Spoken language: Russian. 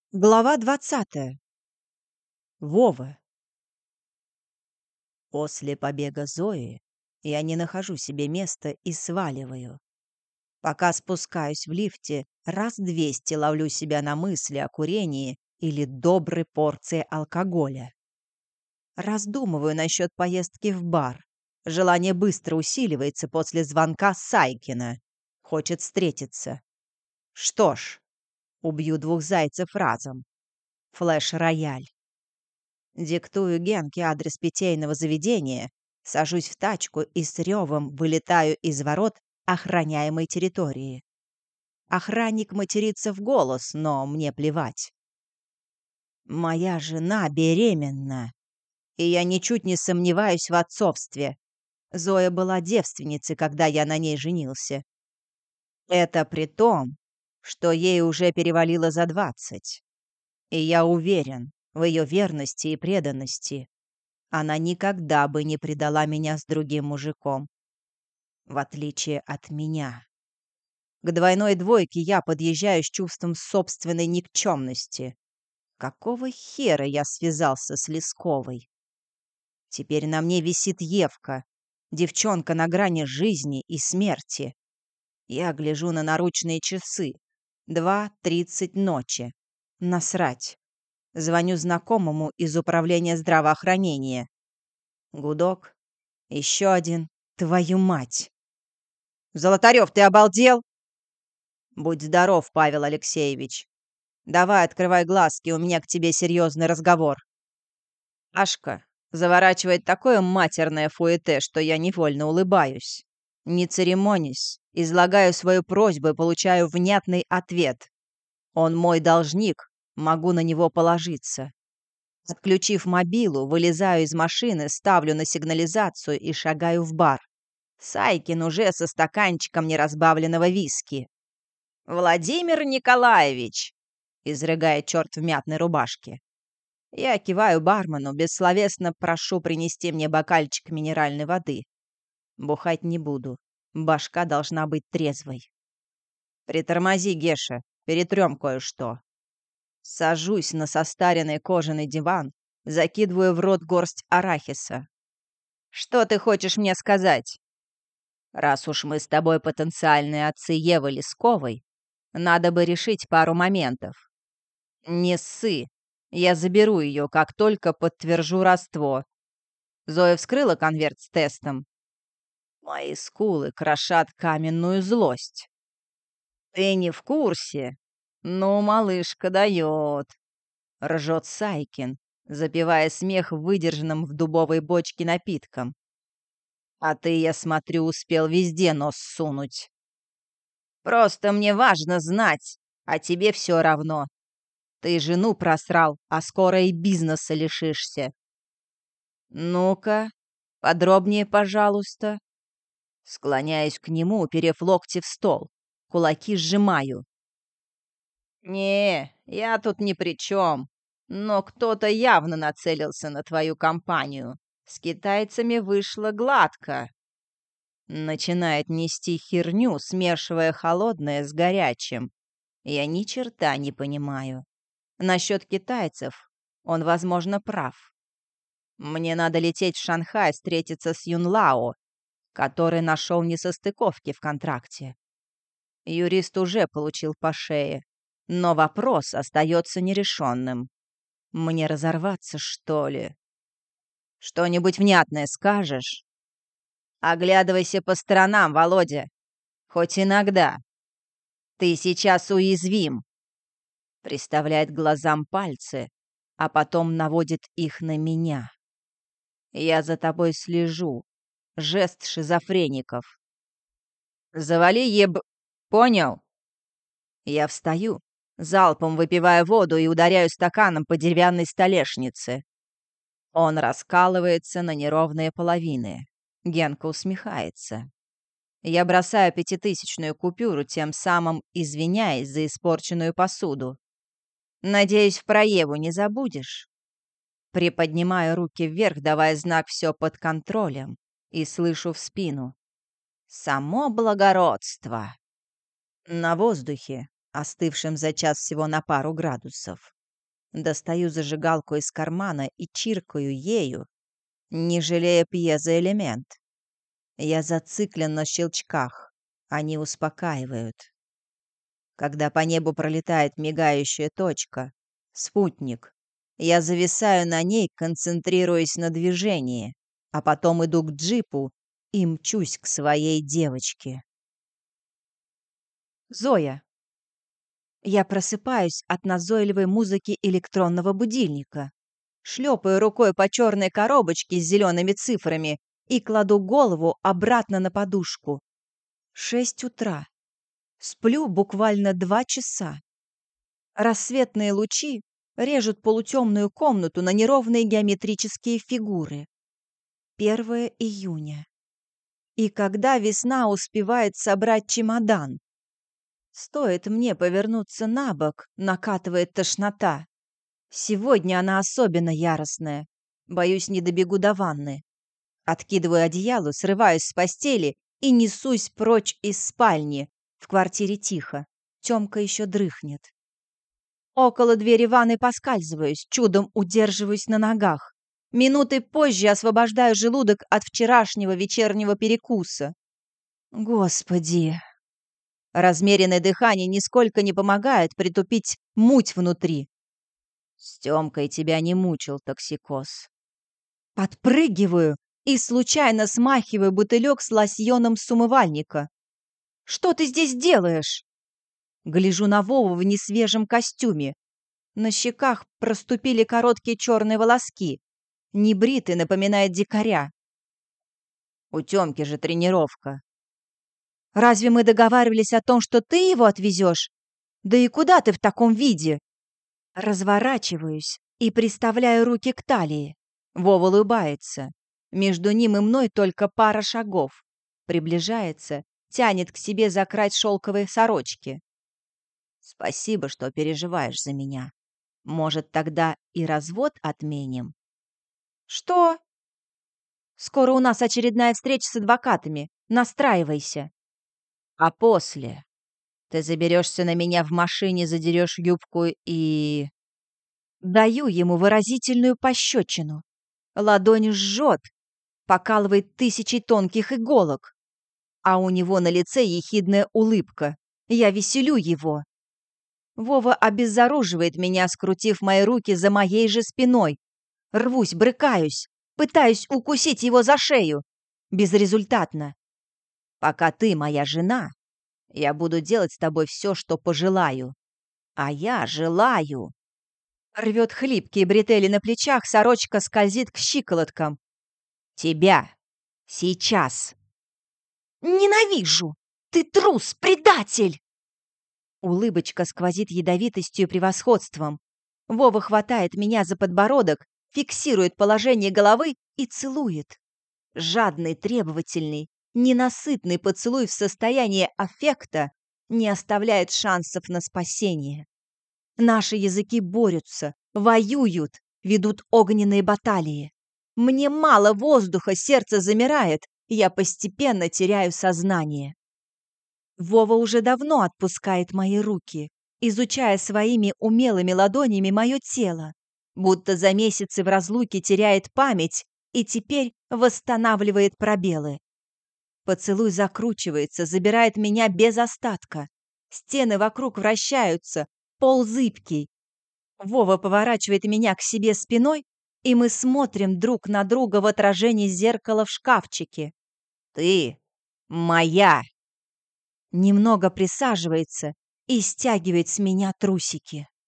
Глава 20. Вова. После побега Зои я не нахожу себе места и сваливаю. Пока спускаюсь в лифте, раз 200 ловлю себя на мысли о курении или доброй порции алкоголя. Раздумываю насчет поездки в бар. Желание быстро усиливается после звонка Сайкина. Хочет встретиться. Что ж, убью 2 зайцев разом. Флэш-рояль. Диктую Генке адрес питейного заведения, сажусь в тачку и с ревом вылетаю из ворот охраняемой территории. Охранник матерится в голос, но мне плевать. Моя жена беременна, и я ничуть не сомневаюсь в отцовстве. Зоя была девственницей, когда я на ней женился. Это при том, что ей уже перевалило за 20. И я уверен в ее верности и преданности. Она никогда бы не предала меня с другим мужиком. В отличие от меня. К двойной двойке я подъезжаю с чувством собственной никчемности. Какого хера я связался с Лесковой? Теперь на мне висит Евка, девчонка на грани жизни и смерти. Я гляжу на наручные часы. 2:30 ночи. Насрать. Звоню знакомому из управления здравоохранения. Гудок. Еще один. Твою мать! Золотарев, ты обалдел? Будь здоров, Павел Алексеевич. Давай, открывай глазки, у меня к тебе серьезный разговор. Ашка заворачивает такое матерное фуэте, что я невольно улыбаюсь. Не церемонясь, излагаю свою просьбу и получаю внятный ответ. Он мой должник, могу на него положиться. Отключив мобилу, вылезаю из машины, ставлю на сигнализацию и шагаю в бар. Сайкин уже со стаканчиком неразбавленного виски. «Владимир Николаевич!» — изрыгает черт в мятной рубашке. Я киваю бармену, бессловесно прошу принести мне бокальчик минеральной воды. Бухать не буду. Башка должна быть трезвой. «Притормози, Геша, перетрем кое-что». Сажусь на состаренный кожаный диван, закидываю в рот горсть арахиса. «Что ты хочешь мне сказать?» «Раз уж мы с тобой потенциальные отцы Евы Лесковой, надо бы решить пару моментов. Не ссы. Я заберу ее, как только подтвержу родство». Зоя вскрыла конверт с тестом. Мои скулы крошат каменную злость. «Ты не в курсе? Ну, малышка дает», — ржет Сайкин, запивая смех выдержанным в дубовой бочке напитком. «А ты, я смотрю, успел везде нос сунуть. Просто мне важно знать, а тебе все равно. Ты жену просрал, а скоро и бизнеса лишишься. Ну-ка, подробнее, пожалуйста». Склоняюсь к нему, уперев локти в стол. Кулаки сжимаю. «Не, я тут ни при чем. Но кто-то явно нацелился на твою компанию. С китайцами вышло гладко». Начинает нести херню, смешивая холодное с горячим. Я ни черта не понимаю. Насчет китайцев он, возможно, прав. Мне надо лететь в Шанхай встретиться с Юнлао, который нашел несостыковки в контракте. Юрист уже получил по шее, но вопрос остается нерешенным. Мне разорваться, что ли? Что-нибудь внятное скажешь? Оглядывайся по сторонам, Володя. Хоть иногда. Ты сейчас уязвим. Приставляет к глазам пальцы, а потом наводит их на меня. Я за тобой слежу. Жест шизофреников. Завали Понял? Я встаю, залпом выпивая воду и ударяю стаканом по деревянной столешнице. Он раскалывается на неровные половины. Генка усмехается. Я бросаю 5000-ную купюру, тем самым извиняясь за испорченную посуду. «Надеюсь, в Проеву не забудешь?» Приподнимаю руки вверх, давая знак «все под контролем», и слышу в спину. «Само благородство!» На воздухе, остывшем за час всего на пару градусов, Достаю зажигалку из кармана и чиркаю ею, не жалея пьезоэлемент. Я зациклен на щелчках. Они успокаивают. Когда по небу пролетает мигающая точка, спутник, я зависаю на ней, концентрируясь на движении, а потом иду к джипу и мчусь к своей девочке. Зоя. Я просыпаюсь от назойливой музыки электронного будильника. Шлепаю рукой по черной коробочке с зелеными цифрами и кладу голову обратно на подушку. 6 утра. Сплю буквально 2 часа. Рассветные лучи режут полутемную комнату на неровные геометрические фигуры. 1 июня. И когда весна успевает собрать чемодан? Стоит мне повернуться на бок, накатывает тошнота. Сегодня она особенно яростная. Боюсь, не добегу до ванны. Откидываю одеяло, срываюсь с постели и несусь прочь из спальни. В квартире тихо. Тёмка еще дрыхнет. Около двери ванны поскальзываюсь, чудом удерживаюсь на ногах. Минуты позже освобождаю желудок от вчерашнего вечернего перекуса. Господи! Размеренное дыхание нисколько не помогает притупить муть внутри. С Тёмкой тебя не мучил токсикоз. Подпрыгиваю и случайно смахиваю бутылек с лосьоном с умывальника. «Что ты здесь делаешь?» Гляжу на Вову в несвежем костюме. На щеках проступили короткие черные волоски. Небритый, напоминает дикаря. У Тёмки же тренировка. Разве мы договаривались о том, что ты его отвезешь? Да и куда ты в таком виде? Разворачиваюсь и приставляю руки к талии. Вова улыбается. Между ним и мной только пара шагов. Приближается, тянет к себе за край шелковой сорочки. Спасибо, что переживаешь за меня. Может, тогда и развод отменим? Что? Скоро у нас очередная встреча с адвокатами. Настраивайся. А после ты заберешься на меня в машине, задерешь юбку и... Даю ему выразительную пощечину. Ладонь жжет, покалывает тысячи тонких иголок. А у него на лице ехидная улыбка. Я веселю его. Вова обезоруживает меня, скрутив мои руки за моей же спиной. Рвусь, брыкаюсь, пытаюсь укусить его за шею. Безрезультатно. Пока ты моя жена, я буду делать с тобой все, что пожелаю. А я желаю. Рвет хлипкие бретели на плечах, сорочка скользит к щиколоткам. Тебя. Сейчас. Ненавижу! Ты трус, предатель! Улыбочка сквозит ядовитостью и превосходством. Вова хватает меня за подбородок, фиксирует положение головы и целует. Жадный, требовательный, ненасытный поцелуй в состоянии аффекта не оставляет шансов на спасение. Наши языки борются, воюют, ведут огненные баталии. Мне мало воздуха, сердце замирает, я постепенно теряю сознание. Вова уже давно отпускает мои руки, изучая своими умелыми ладонями мое тело, будто за месяцы в разлуке теряет память и теперь восстанавливает пробелы. Поцелуй закручивается, забирает меня без остатка. Стены вокруг вращаются, пол зыбкий. Вова поворачивает меня к себе спиной, и мы смотрим друг на друга в отражении зеркала в шкафчике. «Ты моя!» Немного присаживается и стягивает с меня трусики.